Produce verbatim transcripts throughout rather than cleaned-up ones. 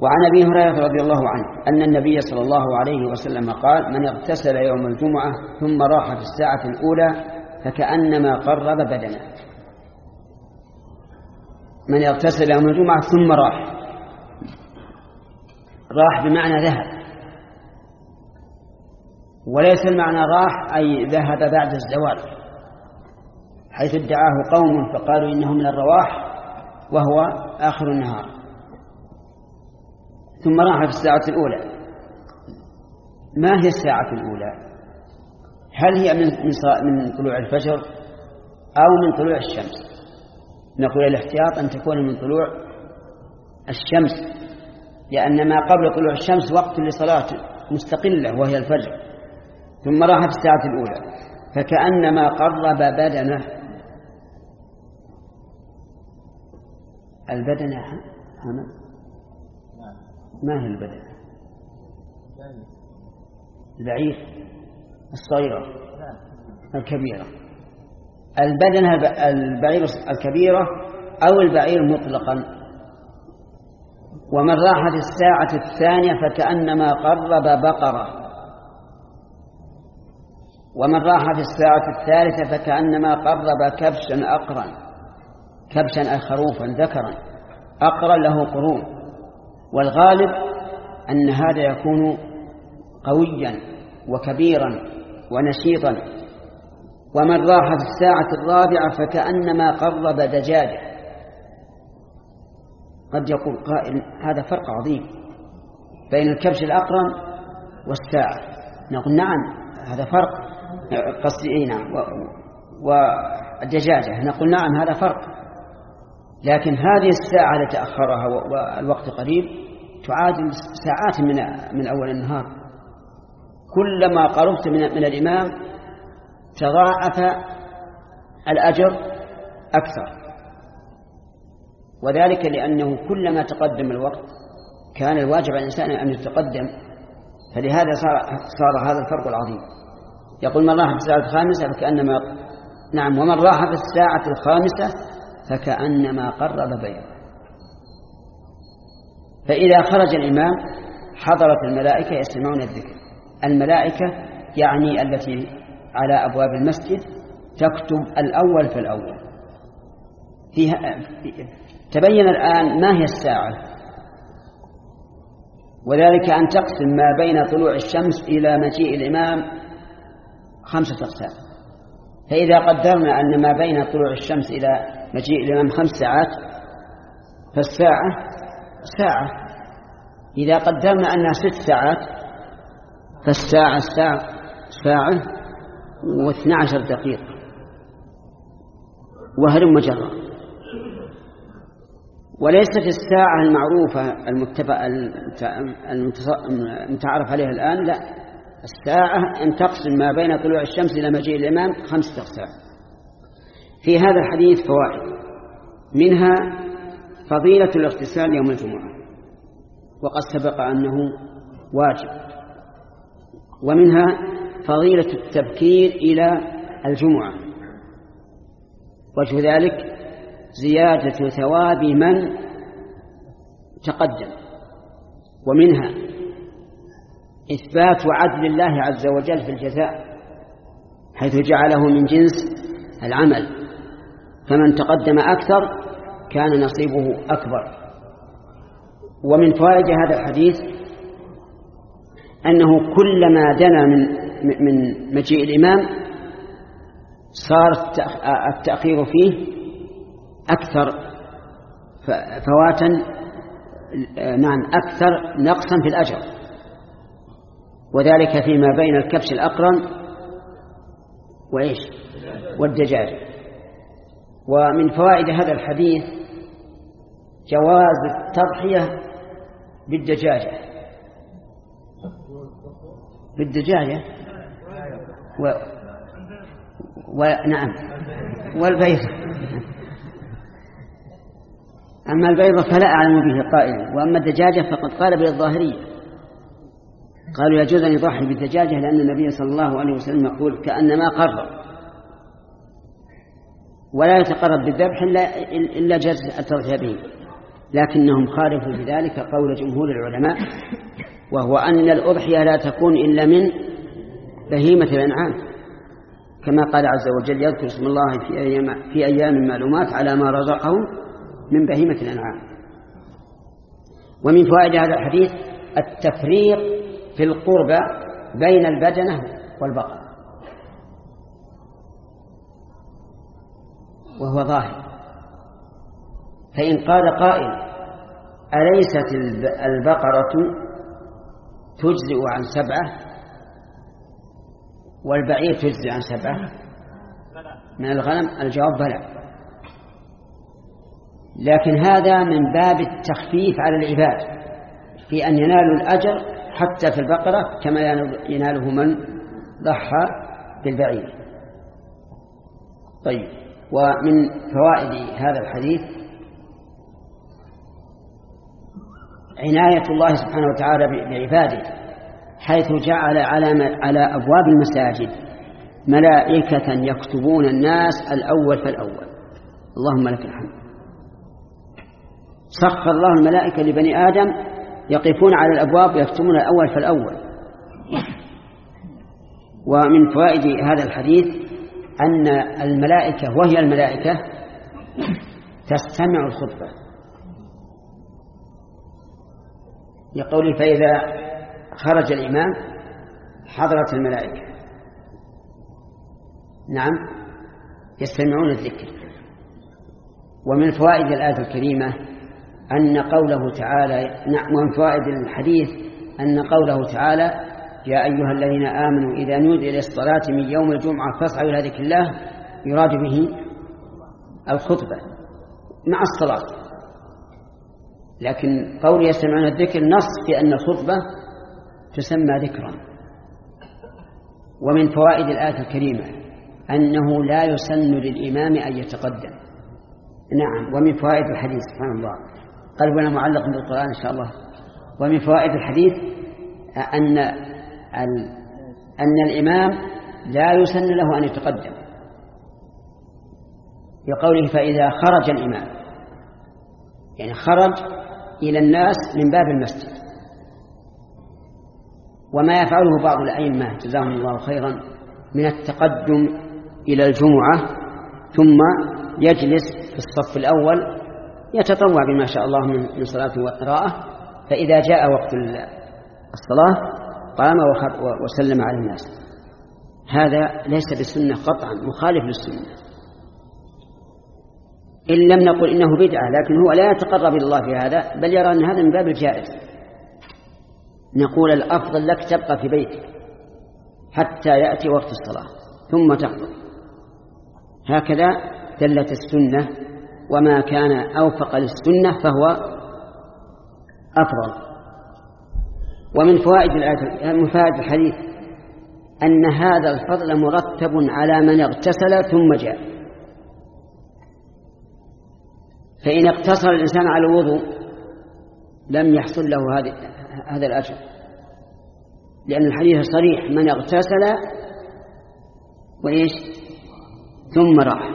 وعن أبي هريرة رضي الله عنه أن النبي صلى الله عليه وسلم قال: من اغتسل يوم الجمعة ثم راح في الساعة الأولى فكأنما قرب بدنه. من اغتسل يوم الجمعة ثم راح، راح بمعنى ذهب، وليس المعنى راح أي ذهب بعد الزوال، حيث ادعاه قوم فقالوا إنه من الرواح وهو آخر النهار. ثم راح في الساعة الأولى. ما هي الساعة الأولى؟ هل هي من من طلوع الفجر أو من طلوع الشمس؟ نقول الاحتياط أن تكون من طلوع الشمس، لأن ما قبل طلوع الشمس وقت لصلاة مستقلة وهي الفجر. ثم راح في الساعة الأولى فكأنما قرب بدنه. البدنة هنا ما هي البدنة؟ البعير الصغيرة الكبيرة. البدنة البعير الكبيرة أو البعير مطلقا. ومن راح في الساعة الثانية فكأنما قرب بقرة. ومن راح في الساعة الثالثة فكأنما قرب كبشا أقرا. كبشا أي خروفا ذكرا أقرا له قرون. والغالب أن هذا يكون قويا وكبيرا ونشيطا. ومن راح في الساعة الرابعة فكأنما قرب دجاجة. قد يقول قائل: هذا فرق عظيم بين الكبش الأقرن والساعة. نقول: نعم، هذا فرق. قصدي نعم. والدجاجة نقول: نعم، هذا فرق. لكن هذه الساعة التي تأخرها والوقت قريب تعادل ساعات من من أول النهار. كلما قربت من, من الإمام تضاعف الأجر أكثر، وذلك لأنه كلما تقدم الوقت كان الواجب على الإنسان أن يتقدم. فلهذا صار, صار هذا الفرق العظيم. يقول: من راح في الساعة الخامسة فكأنما نعم ومن راح في الساعة الخامسة فكأنما قرب بيضا. فإذا خرج الإمام حضرت الملائكة يستمعون الذكر. الملائكة يعني التي على أبواب المسجد تكتب الأول فالأول. فيها تبين الآن ما هي الساعة، وذلك أن تقسم ما بين طلوع الشمس إلى مجيء الإمام خمسة أقسام. فإذا قدرنا أن ما بين طلوع الشمس إلى مجيء الإمام خمس ساعات فالساعة ساعة. إذا قدرنا أنها ست ساعات فالساعة ساعة ساعة واثنى عشر دقيقة وهل مجرى. وليست الساعة المعروفة المتعارف عليها الآن، لا، الساعة أن تقسم ما بين طلوع الشمس إلى مجيء الإمام خمسة أقسام. في هذا الحديث فوائد، منها فضيلة الاغتسال يوم الجمعة وقد سبق أنه واجب، ومنها فضيلة التبكير إلى الجمعة، وجه ذلك زيادة ثواب من تقدم. ومنها إثبات عدل الله عز وجل في الجزاء، حيث جعله من جنس العمل، فمن تقدم أكثر كان نصيبه أكبر. ومن فوائد هذا الحديث أنه كلما دنا من من مجيء الإمام صار التأخير فيه أكثر فواتا، نعم أكثر نقصا في الأجر، وذلك فيما بين الكبش الأقرن وإيش والدجاج. ومن فوائد هذا الحديث جواز التضحية بالدجاجة بالدجاجة و... ونعم والبيض. أما البيض فلا أعلم به قائلا، وأما الدجاجة فقد قال به الظاهرية، قالوا يجوز أن يضحي بالدجاجة لأن النبي صلى الله عليه وسلم يقول كأنما قرب، ولا يتقرب بالذبح إلا جاز التضحية به. لكنهم خالفوا بذلك قول جمهور العلماء، وهو أن الأضحية لا تكون إلا من بهيمة الأنعام، كما قال عز وجل: يذكر اسم الله في أيام, في أيام معلومات على ما رزقهم من بهيمة الأنعام. ومن فوائد هذا الحديث التفريق في القربة بين البدنة والبقر، وهو ظاهر. فإن قال قائل: أليست البقرة تجزئ عن سبعة والبعير تجزئ عن سبعة من الغنم؟ الجواب: بلى، لكن هذا من باب التخفيف على العباد في أن ينالوا الأجر حتى في البقرة كما يناله من ضحى بالبعير. طيب، ومن فوائد هذا الحديث عناية الله سبحانه وتعالى بعباده، حيث جعل على أبواب المساجد ملائكة يكتبون الناس الأول فالأول. اللهم لك الحمد. سخر الله الملائكة لبني آدم يقفون على الأبواب يكتبون الأول فالأول. ومن فوائد هذا الحديث أن الملائكة، وهي الملائكة، تستمع الخطبة، يقول: فإذا خرج الإمام حضرت الملائكة، نعم، يستمعون الذكر. ومن فوائد الآية الكريمة أن قوله تعالى، نعم، ومن فوائد الحديث أن قوله تعالى: يا أيها الذين آمنوا إذا نودي للصلاة من يوم الجمعة فاسعوا إلى ذكر الله، يراد به الخطبة مع الصلاة. لكن قول يستمعون الذكر نص في أن الخطبة تسمى ذكرا. ومن فوائد الآية الكريمة أنه لا يسن للإمام أن يتقدم. نعم، ومن فوائد الحديث، سبحان الله، قلبنا معلق بالقرآن إن شاء الله. ومن فوائد الحديث أن أن الإمام لا يسن له أن يتقدم، يقوله: فإذا خرج الإمام، يعني خرج إلى الناس من باب المسجد. وما يفعله بعض الأئمة جزاهم الله خيرا من التقدم إلى الجمعة ثم يجلس في الصف الأول يتطوع بما شاء الله من صلاة وقراءة، فإذا جاء وقت الصلاة قام وسلم على الناس. هذا ليس بالسنة قطعا، مخالف للسنة، إن لم نقل إنه بدعة، لكن هو لا يتقرب إلى الله في هذا، بل يرى أن هذا من باب الجائز. نقول: الأفضل لك تبقى في بيتك حتى يأتي وقت الصلاة ثم تخرج. هكذا دلت السنة، وما كان أوفق للسنة فهو أفضل. ومن فوائد من فوائد الحديث أن هذا الفضل مرتب على من اغتسل ثم جاء. فإن اقتصر الإنسان على الوضوء لم يحصل له هذا الأجر، لأن الحديث صريح: من اغتسل وإيش ثم راح،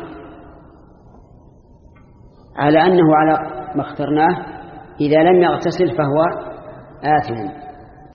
على أنه على ما اخترناه إذا لم يغتسل فهو آثم.